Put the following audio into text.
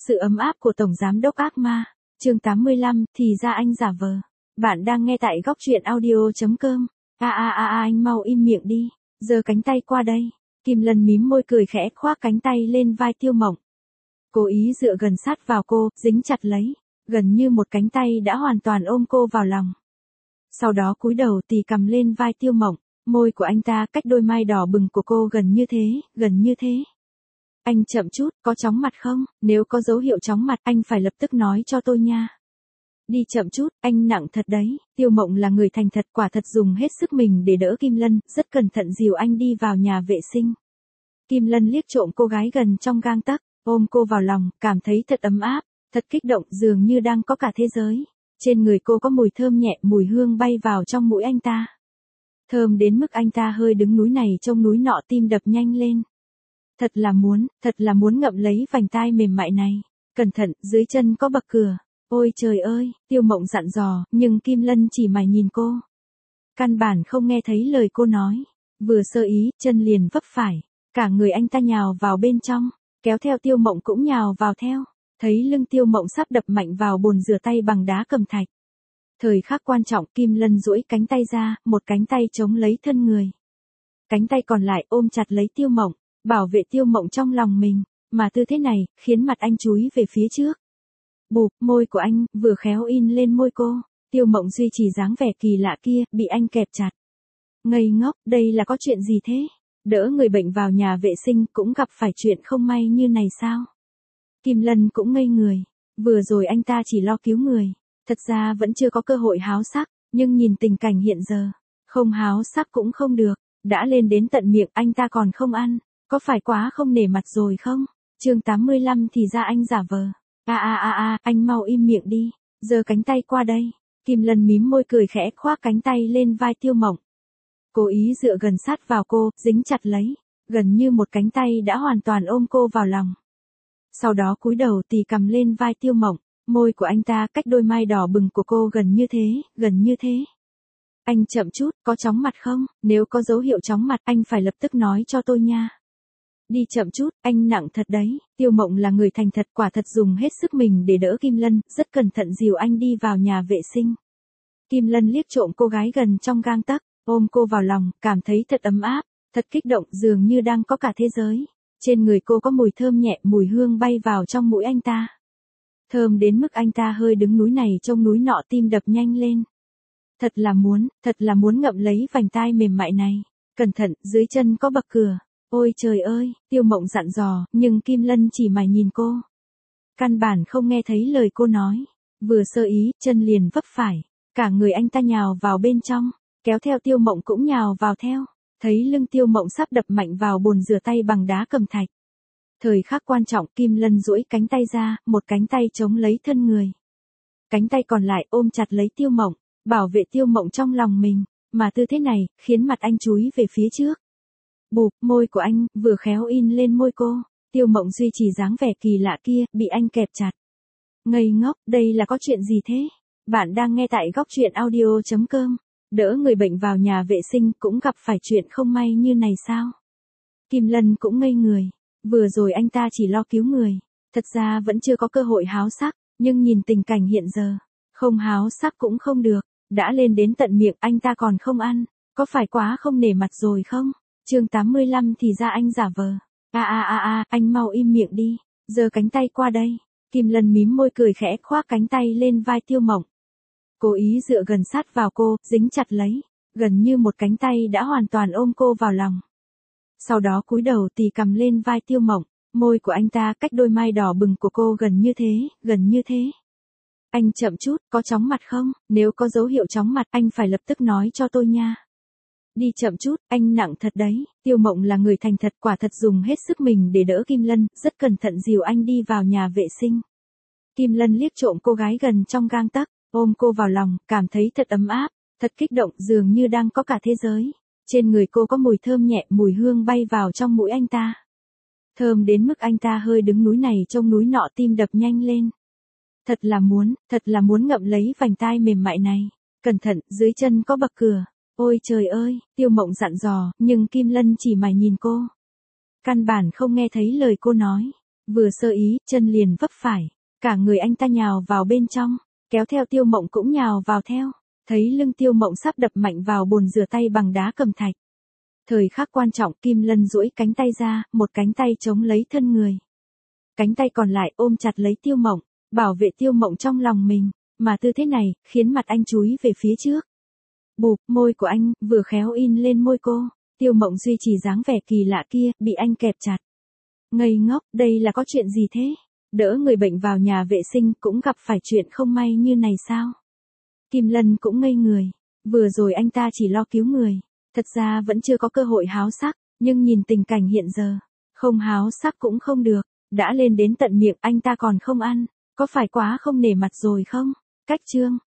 Sự ấm áp của Tổng Giám đốc ác ma. Chương 85, thì ra anh giả vờ. Bạn đang nghe tại góc truyện audio.com. Anh mau im miệng đi. Giơ cánh tay qua đây. Kim Lân mím môi cười khẽ khoác cánh tay lên vai Tiêu Mộng. Cố ý dựa gần sát vào cô, dính chặt lấy. Gần như một cánh tay đã hoàn toàn ôm cô vào lòng. Sau đó cúi đầu tì cầm lên vai Tiêu Mộng. Môi của anh ta cách đôi mai đỏ bừng của cô gần như thế. Anh chậm chút, có chóng mặt không? Nếu có dấu hiệu chóng mặt, anh phải lập tức nói cho tôi nha. Đi chậm chút, anh nặng thật đấy. Tiêu Mộng là người thành thật, quả thật dùng hết sức mình để đỡ Kim Lân, rất cẩn thận dìu anh đi vào nhà vệ sinh. Kim Lân liếc trộm cô gái gần trong gang tấc, ôm cô vào lòng, cảm thấy thật ấm áp, thật kích động, dường như đang có cả thế giới. Trên người cô có mùi thơm nhẹ, mùi hương bay vào trong mũi anh ta. Thơm đến mức anh ta hơi đứng núi này trông núi nọ, tim đập nhanh lên. Thật là muốn ngậm lấy vành tai mềm mại này. Cẩn thận, dưới chân có bậc cửa. Ôi trời ơi, Tiêu Mộng dặn dò, nhưng Kim Lân chỉ mải nhìn cô. Căn bản không nghe thấy lời cô nói. Vừa sơ ý, chân liền vấp phải. Cả người anh ta nhào vào bên trong, kéo theo Tiêu Mộng cũng nhào vào theo. Thấy lưng Tiêu Mộng sắp đập mạnh vào bồn rửa tay bằng đá cẩm thạch. Thời khắc quan trọng, Kim Lân duỗi cánh tay ra, một cánh tay chống lấy thân người. Cánh tay còn lại ôm chặt lấy Tiêu Mộng, bảo vệ Tiêu Mộng trong lòng mình, mà tư thế này, khiến mặt anh chúi về phía trước. Bụp, môi của anh, vừa khéo in lên môi cô. Tiêu Mộng duy trì dáng vẻ kỳ lạ kia, bị anh kẹp chặt. Ngây ngốc, đây là có chuyện gì thế? Đỡ người bệnh vào nhà vệ sinh cũng gặp phải chuyện không may như này sao? Kim Lân cũng ngây người. Vừa rồi anh ta chỉ lo cứu người. Thật ra vẫn chưa có cơ hội háo sắc, nhưng nhìn tình cảnh hiện giờ, không háo sắc cũng không được. Đã lên đến tận miệng anh ta còn không ăn. Có phải quá không nể mặt rồi không? Chương 85 thì ra anh giả vờ. Anh mau im miệng đi. Giơ cánh tay qua đây. Kim Lân mím môi cười khẽ khoác cánh tay lên vai Tiêu Mộng. Cố ý dựa gần sát vào cô, dính chặt lấy. Gần như một cánh tay đã hoàn toàn ôm cô vào lòng. Sau đó cúi đầu tì cầm lên vai Tiêu Mộng. Môi của anh ta cách đôi mai đỏ bừng của cô gần như thế. Anh chậm chút, có chóng mặt không? Nếu có dấu hiệu chóng mặt, anh phải lập tức nói cho tôi nha. Đi chậm chút, anh nặng thật đấy. Tiêu Mộng là người thành thật, quả thật dùng hết sức mình để đỡ Kim Lân, rất cẩn thận dìu anh đi vào nhà vệ sinh. Kim Lân liếc trộm cô gái gần trong gang tấc, ôm cô vào lòng, cảm thấy thật ấm áp, thật kích động, dường như đang có cả thế giới. Trên người cô có mùi thơm nhẹ, mùi hương bay vào trong mũi anh ta. Thơm đến mức anh ta hơi đứng núi này trông núi nọ, tim đập nhanh lên. Thật là muốn ngậm lấy vành tai mềm mại này. Cẩn thận, dưới chân có bậc cửa. Ôi trời ơi, Tiêu Mộng dặn dò, nhưng Kim Lân chỉ mải nhìn cô. Căn bản không nghe thấy lời cô nói. Vừa sơ ý, chân liền vấp phải. Cả người anh ta nhào vào bên trong, kéo theo Tiêu Mộng cũng nhào vào theo. Thấy lưng Tiêu Mộng sắp đập mạnh vào bồn rửa tay bằng đá cẩm thạch. Thời khắc quan trọng, Kim Lân duỗi cánh tay ra, một cánh tay chống lấy thân người. Cánh tay còn lại ôm chặt lấy Tiêu Mộng, bảo vệ Tiêu Mộng trong lòng mình, mà tư thế này, khiến mặt anh chúi về phía trước. Bụp, môi của anh, vừa khéo in lên môi cô. Tiêu Mộng duy trì dáng vẻ kỳ lạ kia, bị anh kẹp chặt. Ngây ngốc, đây là có chuyện gì thế? Bạn đang nghe tại góc truyện audio.com. Đỡ người bệnh vào nhà vệ sinh cũng gặp phải chuyện không may như này sao? Kim Lân cũng ngây người. Vừa rồi anh ta chỉ lo cứu người. Thật ra vẫn chưa có cơ hội háo sắc, nhưng nhìn tình cảnh hiện giờ, không háo sắc cũng không được. Đã lên đến tận miệng anh ta còn không ăn. Có phải quá không nể mặt rồi không? Chương 85 thì ra anh giả vờ. Anh mau im miệng đi. Giơ cánh tay qua đây. Kim Lân mím môi cười khẽ khoác cánh tay lên vai Tiêu Mộng. Cố ý dựa gần sát vào cô, dính chặt lấy. Gần như một cánh tay đã hoàn toàn ôm cô vào lòng. Sau đó cúi đầu tì cầm lên vai Tiêu Mộng. Môi của anh ta cách đôi mai đỏ bừng của cô gần như thế. Anh chậm chút, có chóng mặt không? Nếu có dấu hiệu chóng mặt, anh phải lập tức nói cho tôi nha. Đi chậm chút, anh nặng thật đấy. Tiêu Mộng là người thành thật, quả thật dùng hết sức mình để đỡ Kim Lân, rất cẩn thận dìu anh đi vào nhà vệ sinh. Kim Lân liếc trộm cô gái gần trong gang tấc, ôm cô vào lòng, cảm thấy thật ấm áp, thật kích động, dường như đang có cả thế giới. Trên người cô có mùi thơm nhẹ, mùi hương bay vào trong mũi anh ta. Thơm đến mức anh ta hơi đứng núi này trông núi nọ, tim đập nhanh lên. Thật là muốn ngậm lấy vành tai mềm mại này. Cẩn thận, dưới chân có bậc cửa. Ôi trời ơi, Tiêu Mộng dặn dò, nhưng Kim Lân chỉ mải nhìn cô. Căn bản không nghe thấy lời cô nói. Vừa sơ ý, chân liền vấp phải. Cả người anh ta nhào vào bên trong, kéo theo Tiêu Mộng cũng nhào vào theo. Thấy lưng Tiêu Mộng sắp đập mạnh vào bồn rửa tay bằng đá cẩm thạch. Thời khắc quan trọng, Kim Lân duỗi cánh tay ra, một cánh tay chống lấy thân người. Cánh tay còn lại ôm chặt lấy Tiêu Mộng, bảo vệ Tiêu Mộng trong lòng mình, mà tư thế này, khiến mặt anh chúi về phía trước. Bụp, môi của anh, vừa khéo in lên môi cô, Tiêu Mộng duy trì dáng vẻ kỳ lạ kia, bị anh kẹp chặt. Ngây ngốc, đây là có chuyện gì thế? Đỡ người bệnh vào nhà vệ sinh cũng gặp phải chuyện không may như này sao? Kim Lân cũng ngây người, vừa rồi anh ta chỉ lo cứu người, thật ra vẫn chưa có cơ hội háo sắc, nhưng nhìn tình cảnh hiện giờ, không háo sắc cũng không được, đã lên đến tận miệng anh ta còn không ăn, có phải quá không nể mặt rồi không? Cách chương